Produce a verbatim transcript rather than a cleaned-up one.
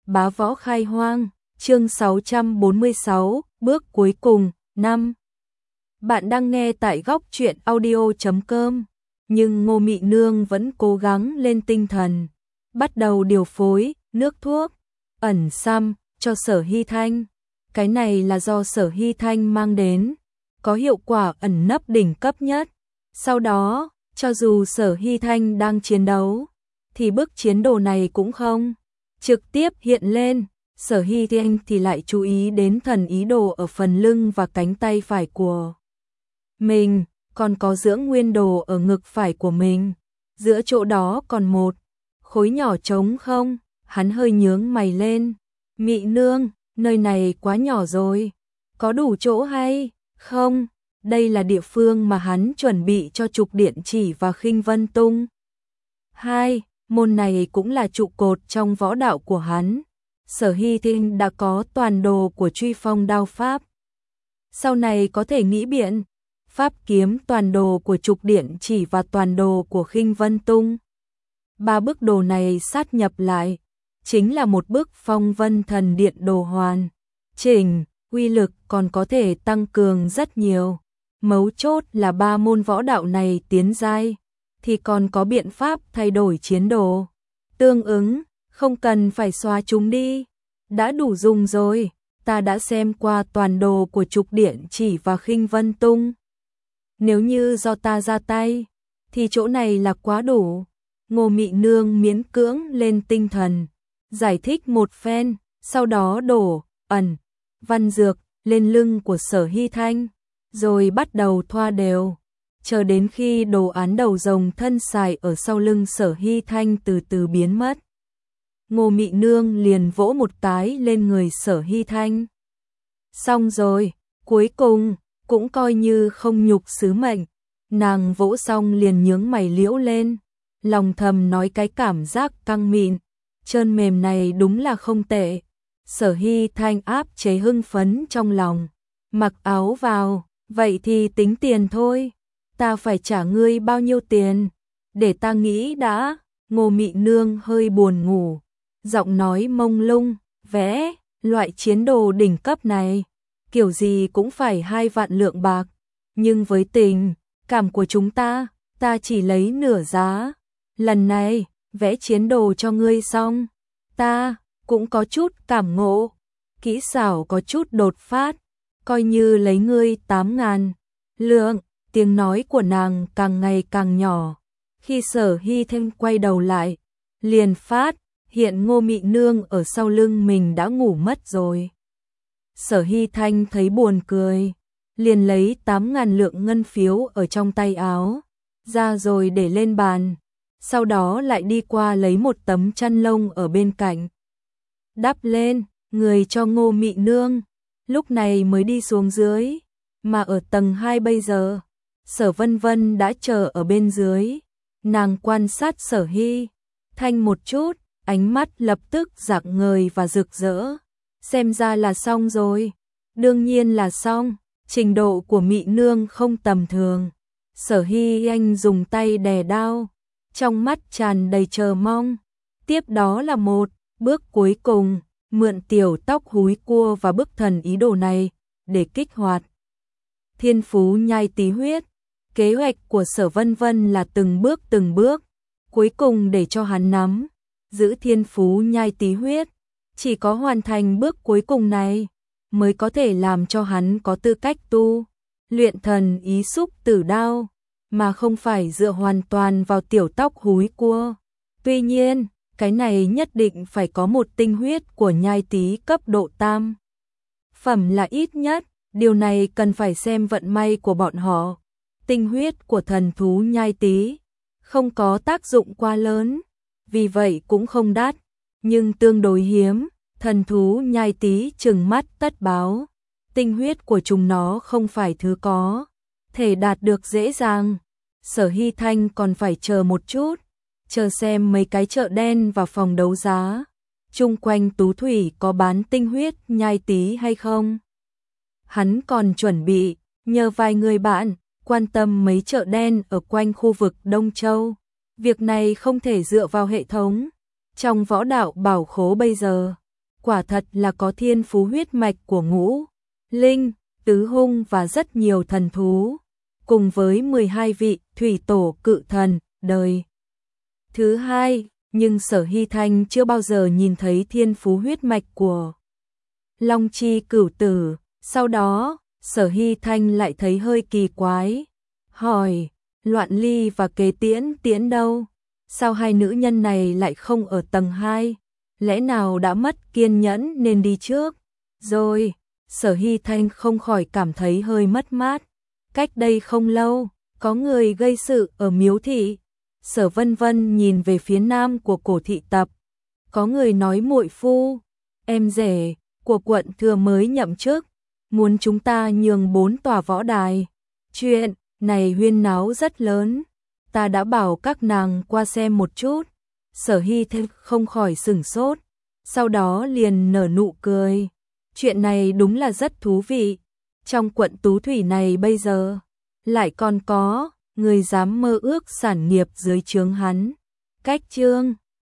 Bá Võ Khai Hoang, chương sáu trăm bốn mươi sáu, bước cuối cùng, năm. Bạn đang nghe tại góc truyện audio chấm com, nhưng Ngô Mị Nương vẫn cố gắng lên tinh thần, bắt đầu điều phối nước thuốc ẩn xăm cho Sở Hy Thanh. Cái này là do Sở Hy Thanh mang đến, có hiệu quả ẩn nấp đỉnh cấp nhất. Sau đó, cho dù Sở Hy Thanh đang chiến đấu, thì bức chiến đồ này cũng không trực tiếp hiện lên. Sở Hy Thanh thì lại chú ý đến thần ý đồ ở phần lưng và cánh tay phải của mình, còn có dưỡng nguyên đồ ở ngực phải của mình. Giữa chỗ đó còn một khối nhỏ trống không, hắn hơi nhướng mày lên. Mị Nương, nơi này quá nhỏ rồi, có đủ chỗ hay không? Đây là địa phương mà hắn chuẩn bị cho Trục Điện Chỉ và Khinh Vân Tung. Hai, môn này cũng là trụ cột trong võ đạo của hắn. Sở Hy Thanh đã có toàn đồ của Truy Phong đao pháp. Sau này có thể nghĩ biện, pháp kiếm toàn đồ của Trục Điện Chỉ và toàn đồ của Khinh Vân Tung. Ba bức đồ này sát nhập lại, chính là một bức Phong Vân Thần Điện đồ hoàn chỉnh, uy lực còn có thể tăng cường rất nhiều. Mấu chốt là ba môn võ đạo này tiến giai, thì còn có biện pháp thay đổi chiến đồ tương ứng, không cần phải xóa chúng đi. Đã đủ dùng rồi, ta đã xem qua toàn đồ của Trục Điện Chỉ và Khinh Vân Tung. Nếu như do ta ra tay, thì chỗ này là quá đủ. Ngô Mị Nương miễn cưỡng lên tinh thần, giải thích một phen, sau đó đổ ẩn văn dược lên lưng của Sở Hy Thanh, rồi bắt đầu thoa đều, chờ đến khi đồ án đầu rồng thân xài ở sau lưng Sở Hy Thanh từ từ biến mất. Ngô Mị Nương liền vỗ một cái lên người Sở Hy Thanh. Xong rồi, cuối cùng cũng coi như không nhục sứ mệnh. Nàng vỗ xong liền nhướng mày liễu lên, lòng thầm nói cái cảm giác căng mịn, trơn mềm này đúng là không tệ. Sở Hy Thanh áp chế hưng phấn trong lòng, mặc áo vào, vậy thì tính tiền thôi, ta phải trả ngươi bao nhiêu tiền, để ta nghĩ đã. Ngô Mị Nương hơi buồn ngủ, giọng nói mông lung, vẽ, loại chiến đồ đỉnh cấp này, kiểu gì cũng phải hai vạn lượng bạc, nhưng với tình cảm của chúng ta, ta chỉ lấy nửa giá. Lần này, vẽ chiến đồ cho ngươi xong, ta cũng có chút cảm ngộ, kỹ xảo có chút đột phát, coi như lấy ngươi tám ngàn lượng. Tiếng nói của nàng càng ngày càng nhỏ. Khi Sở Hy Thanh quay đầu lại, liền phát hiện Ngô Mị Nương ở sau lưng mình đã ngủ mất rồi. Sở Hy Thanh thấy buồn cười, liền lấy tám ngàn lượng ngân phiếu ở trong tay áo ra rồi để lên bàn, sau đó lại đi qua lấy một tấm chăn lông ở bên cạnh, đắp lên người cho Ngô Mị Nương, lúc này mới đi xuống dưới. Mà ở tầng hai bây giờ, Sở Vân Vân đã chờ ở bên dưới, nàng quan sát Sở Hy Thanh một chút, ánh mắt lập tức rạng ngời và rực rỡ. Xem ra là xong rồi. Đương nhiên là xong, trình độ của Mị Nương không tầm thường. Sở Hy Thanh dùng tay đè đao, trong mắt tràn đầy chờ mong. Tiếp đó là một bước cuối cùng, mượn tiểu tóc húi cua và bức thần ý đồ này để kích hoạt thiên phú nhai tí huyết. Kế hoạch của Sở Vân Vân là từng bước từng bước, cuối cùng để cho hắn nắm giữ thiên phú nhai tí huyết. Chỉ có hoàn thành bước cuối cùng này, mới có thể làm cho hắn có tư cách tu luyện thần ý xúc tử đao, mà không phải dựa hoàn toàn vào tiểu tóc húi cua. Tuy nhiên, cái này nhất định phải có một tinh huyết của nhai tí cấp độ tam phẩm là ít nhất, điều này cần phải xem vận may của bọn họ. Tinh huyết của thần thú nhai tí không có tác dụng quá lớn, vì vậy cũng không đắt, nhưng tương đối hiếm. Thần thú nhai tí trừng mắt tất báo, tinh huyết của chúng nó không phải thứ có thể đạt được dễ dàng. Sở Hy Thanh còn phải chờ một chút, chờ xem mấy cái chợ đen và phòng đấu giá chung quanh Tú Thủy có bán tinh huyết nhai tí hay không. Hắn còn chuẩn bị nhờ vài người bạn quan tâm mấy chợ đen ở quanh khu vực Đông Châu. Việc này không thể dựa vào hệ thống trong võ đạo bảo khố bây giờ. quả thật là có thiên phú huyết mạch của Ngũ Linh, Tứ Hung và rất nhiều thần thú, cùng với mười hai vị thủy tổ cự thần đời thứ hai, nhưng Sở Hy Thanh chưa bao giờ nhìn thấy thiên phú huyết mạch của Long Chi Cửu Tử. Sau đó, Sở Hy Thanh lại thấy hơi kỳ quái, hỏi, Loạn Ly và Kế Tiễn Tiễn đâu? Sao hai nữ nhân này lại không ở tầng hai? Lẽ nào đã mất kiên nhẫn nên đi trước? Rồi, Sở Hy Thanh không khỏi cảm thấy hơi mất mát. Cách đây không lâu, có người gây sự ở Miếu Thị. Sở Vân Vân nhìn về phía nam của cổ thị tập. Có người nói muội phu, em rể của quận thừa mới nhậm chức, muốn chúng ta nhường bốn tòa võ đài. Chuyện này huyên náo rất lớn, ta đã bảo các nàng qua xem một chút. Sở Hy Thanh không khỏi sửng sốt, sau đó liền nở nụ cười. Chuyện này đúng là rất thú vị. Trong quận Tú Thủy này bây giờ, lại còn có người dám mơ ước sản nghiệp dưới trướng hắn. Cách chương